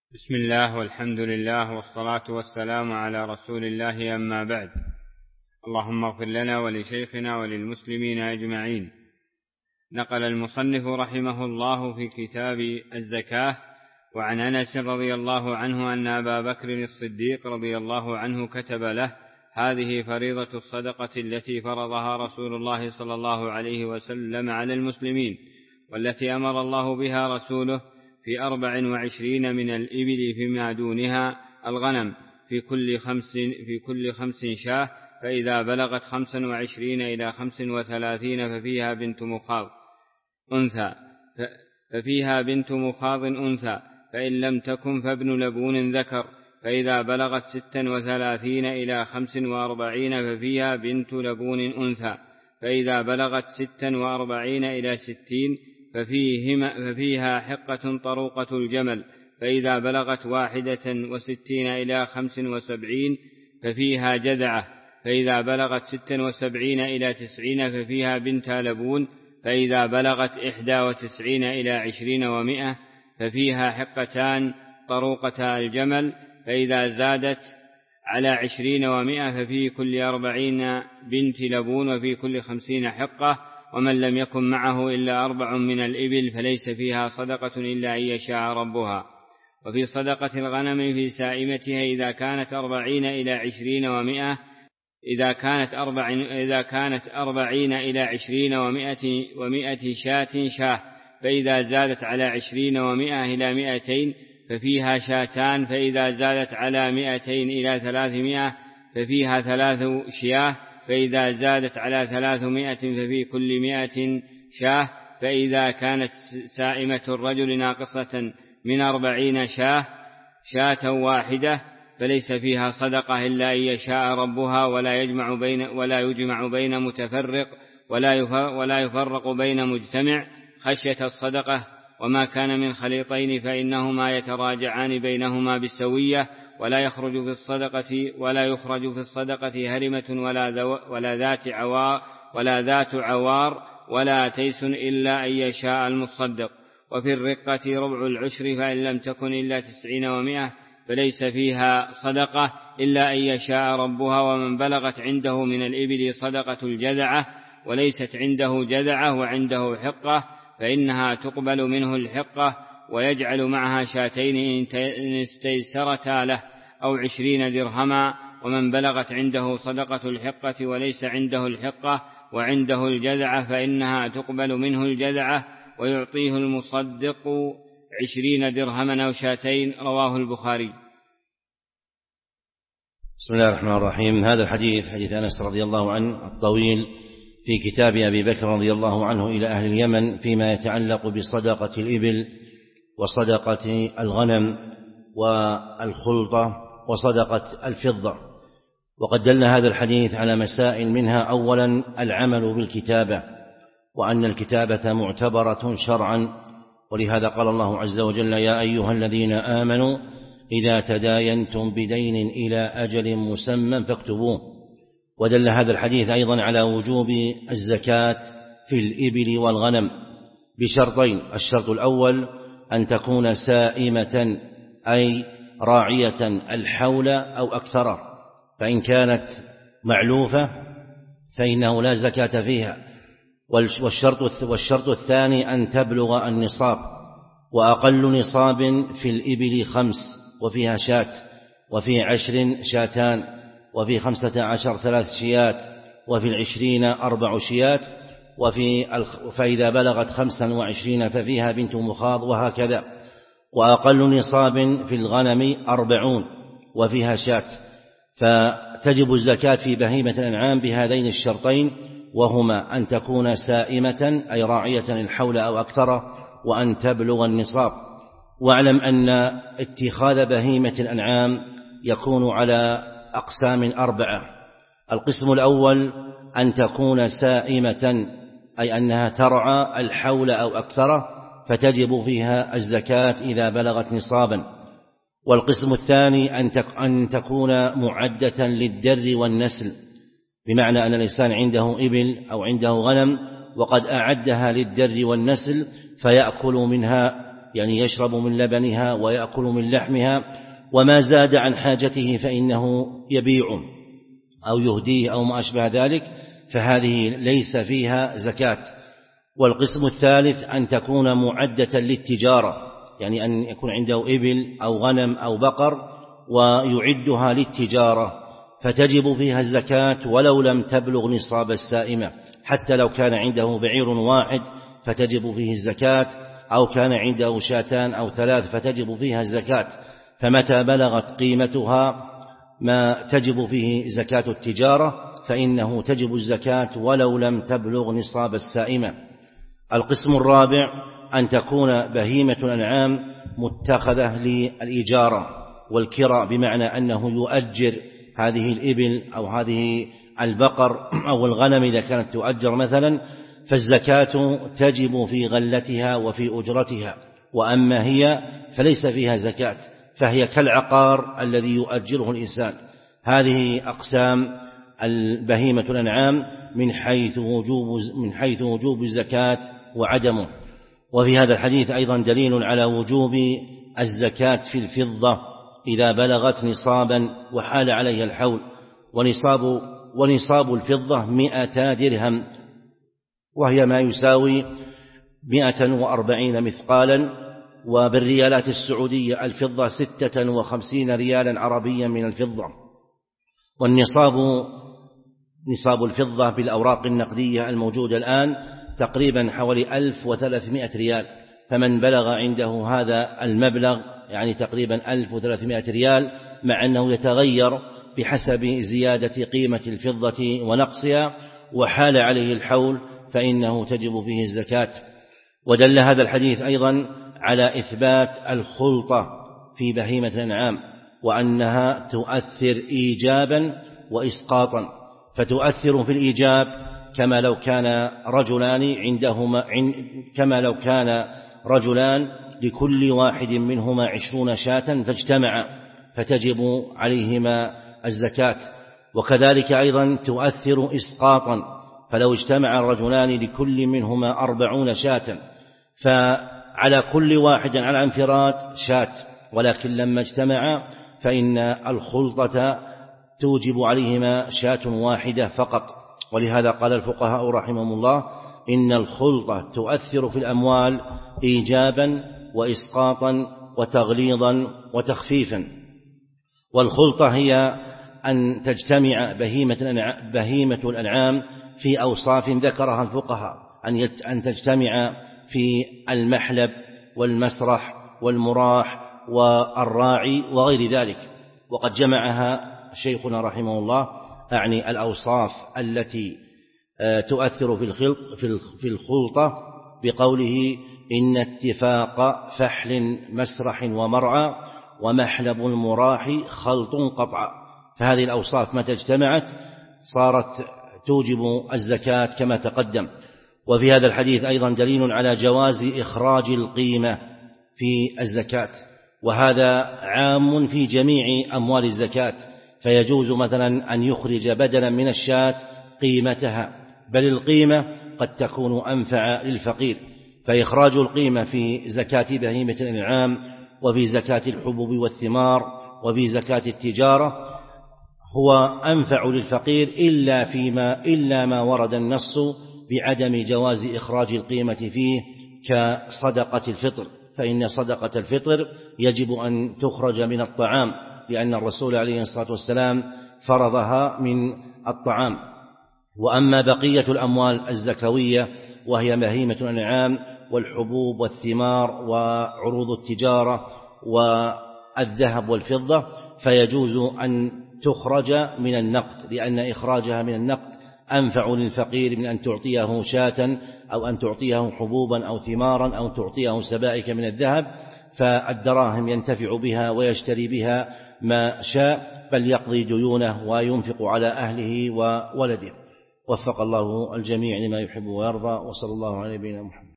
بسم الله والحمد لله والصلاة والسلام على رسول الله، أما بعد. اللهم اغفر لنا ولشيخنا وللمسلمين أجمعين. نقل المصنف رحمه الله في كتاب الزكاة وعن أنس رضي الله عنه أن أبا بكر الصديق رضي الله عنه كتب له: هذه فريضة الصدقة التي فرضها رسول الله صلى الله عليه وسلم على المسلمين، والتي أمر الله بها رسوله في 24 من الإبل فيما دونها الغنم في كل 5 شاة، فإذا بلغت 25 إلى 35 ففيها بنت مخاض أنثى، فإن لم تكن فابن لبون ذكر، فإذا بلغت 36 إلى 45 ففيها بنت لبون أنثى، فإذا بلغت 46 إلى 60 ففيها حقة طروقة الجمل، فإذا بلغت 61 إلى 75 ففيها جذعة، فإذا بلغت 76 إلى 90 ففيها بنت لبون، فإذا بلغت 91 إلى 20 و100 ففيها حقتان طروقة الجمل، فإذا زادت على 20 و100 ففي كل 40 بنت لبون، وفي كل 50 حقة. ومن لم يكن معه إلا 4 من الإبل فليس فيها صدقة إلا أن يشاء ربها. وفي صدقة الغنم في سائمتها إذا كانت 40 إلى 20 و100 إذا كانت 40 إلى 20 و100 شاة، فإذا زادت على 20 و100 إلى 200 ففيها شاتان، فإذا زادت على 200 إلى 300 ففيها 3 شياه، فإذا زادت على 300 ففي كل 100 شاه، فإذا كانت سائمة الرجل ناقصة من 40 شاة واحدة فليس فيها صدقة إلا أن يشاء ربها، ولا يجمع بين متفرق ولا يفرق بين مجتمع خشية الصدقة. وما كان من خليطين فإنهما يتراجعان بينهما بالسوية، ولا يخرج في الصدقة هرمة ولا ذات عوار ولا تيس إلا أن يشاء المصدق. وفي الرقة ربع العشر، فإن لم تكن إلا 90 و100 فليس فيها صدقة إلا أن يشاء ربها. ومن بلغت عنده من الإبل صدقة الجذعة وليست عنده جذعة وعنده حقة فإنها تقبل منه الحقة، ويجعل معها شاتين إن استيسرتا له، أو 20 درهما. ومن بلغت عنده صدقة الحقة وليس عنده الحقة وعنده الجذعة فإنها تقبل منه الجذعة، ويعطيه المصدق 20 درهما أو شاتين. رواه البخاري. بسم الله الرحمن الرحيم. هذا الحديث حديث أنس رضي الله عنه الطويل في كتاب أبي بكر رضي الله عنه إلى أهل اليمن فيما يتعلق بصدقة الإبل وصدقة الغنم والخلطة وصدقة الفضة. وقد دل هذا الحديث على مسائل، منها أولا العمل بالكتابة، وأن الكتابة معتبرة شرعا، ولهذا قال الله عز وجل: يا أيها الذين آمنوا إذا تداينتم بدين إلى أجل مسمى فاكتبوه. ودل هذا الحديث أيضا على وجوب الزكاة في الإبل والغنم بشرطين: الشرط الأول أن تكون سائمة أي راعية الحول أو أكثره، فإن كانت معلوفة فإنه لا زكاة فيها. والشرط الثاني أن تبلغ النصاب، وأقل نصاب في الإبل 5 وفيها شاة، وفي 10 شاتان، وفي 15 3 شيات، وفي 20 4 شيات، فإذا بلغت 25 ففيها بنت مخاض، وهكذا. وأقل نصاب في الغنم 40 وفيها شاة. فتجب الزكاة في بهيمة الأنعام بهذين الشرطين، وهما أن تكون سائمة أي راعية الحول أو أكثر، وأن تبلغ النصاب. واعلم أن اتخاذ بهيمة الأنعام يكون على أقسام 4. القسم الأول أن تكون سائمة أي أنها ترعى الحول أو أكثر، فتجب فيها الزكاة إذا بلغت نصابا. والقسم الثاني أن تكون معدة للدر والنسل، بمعنى أن الإنسان عنده إبل أو عنده غنم وقد أعدها للدر والنسل فيأكل منها يعني يشرب من لبنها ويأكل من لحمها، وما زاد عن حاجته فإنه يبيعه أو يهديه أو ما أشبه ذلك، فهذه ليس فيها زكاة. والقسم الثالث أن تكون معدة للتجارة، يعني أن يكون عنده إبل أو غنم أو بقر ويعدها للتجارة، فتجب فيها الزكاة ولو لم تبلغ نصاب السائمة، حتى لو كان عنده بعير واحد فتجب فيه الزكاة، أو كان عنده شاتان أو ثلاث فتجب فيها الزكاة. فمتى بلغت قيمتها ما تجب فيه زكاة التجارة فإنه تجب الزكاة ولو لم تبلغ نصاب السائمة. القسم الرابع أن تكون بهيمة الأنعام متخذة للإجارة والكراء، بمعنى أنه يؤجر هذه الإبل أو هذه البقر أو الغنم إذا كانت تؤجر مثلا، فالزكاة تجب في غلتها وفي أجرتها. وأما هي فليس فيها زكاة، فهي كالعقار الذي يؤجره الإنسان. هذه أقسام البهيمة الأنعام من حيث وجوب الزكاة وعدمه. وفي هذا الحديث أيضا دليل على وجوب الزكاة في الفضة إذا بلغت نصابا وحال عليها الحول. ونصاب الفضة 100 درهم، وهي ما يساوي 140 مثقالا. وبالريالات السعودية الفضة 56 ريالا عربيا من الفضة. نصاب الفضة بالأوراق النقدية الموجودة الآن تقريبا حوالي 1300 ريال، فمن بلغ عنده هذا المبلغ يعني تقريبا 1300 ريال، مع أنه يتغير بحسب زيادة قيمة الفضة ونقصها، وحال عليه الحول فإنه تجب فيه الزكاة. ودل هذا الحديث أيضا على إثبات الخلطة في بهيمة الأنعام، وأنها تؤثر إيجابا وإسقاطا. فتؤثر في الإيجاب كما لو كان رجلان لكل واحد منهما 20 شاة فاجتمعا فتجب عليهما الزكاة. وكذلك أيضا تؤثر إسقاطا، فلو اجتمع الرجلان لكل منهما 40 شاة فعلى كل واحد على انفراد شاة، ولكن لما اجتمع فإن الخلطة توجب عليهما شاة واحدة فقط. ولهذا قال الفقهاء رحمهم الله إن الخلطة تؤثر في الأموال إيجابا وإسقاطا وتغليظا وتخفيفا. والخلطة هي أن تجتمع بهيمة الأنعام في أوصاف ذكرها الفقهاء، أن تجتمع في المحلب والمسرح والمراح والراعي وغير ذلك. وقد جمعها شيخنا رحمه الله، أعني الأوصاف التي تؤثر في الخلطة بقوله إن اتفاق فحل مسرح ومرعى ومحلب المراح خلط قطع. فهذه الأوصاف متى اجتمعت صارت توجب الزكاة كما تقدم. وفي هذا الحديث أيضا دليل على جواز إخراج القيمة في الزكاة، وهذا عام في جميع أموال الزكاة، فيجوز مثلا أن يخرج بدلا من الشاة قيمتها، بل القيمة قد تكون أنفع للفقير. فإخراج القيمة في زكاة بهيمة الأنعام وفي زكاة الحبوب والثمار وفي زكاة التجارة هو أنفع للفقير إلا ما ورد النص بعدم جواز إخراج القيمة فيه كصدقة الفطر، فإن صدقة الفطر يجب أن تخرج من الطعام، لأن الرسول عليه الصلاة والسلام فرضها من الطعام. وأما بقية الأموال الزكوية وهي بهيمة الأنعام والحبوب والثمار وعروض التجارة والذهب والفضة فيجوز أن تخرج من النقد، لأن إخراجها من النقد أنفع للفقير من أن تعطيه شاة أو أن تعطيه حبوبا أو ثمارا أو تعطيه سبائك من الذهب، فالدراهم ينتفع بها ويشتري بها ما شاء، بل يقضي ديونه وينفق على أهله وولده. وفق الله الجميع لما يحب ويرضى، وصلى الله على نبينا محمد.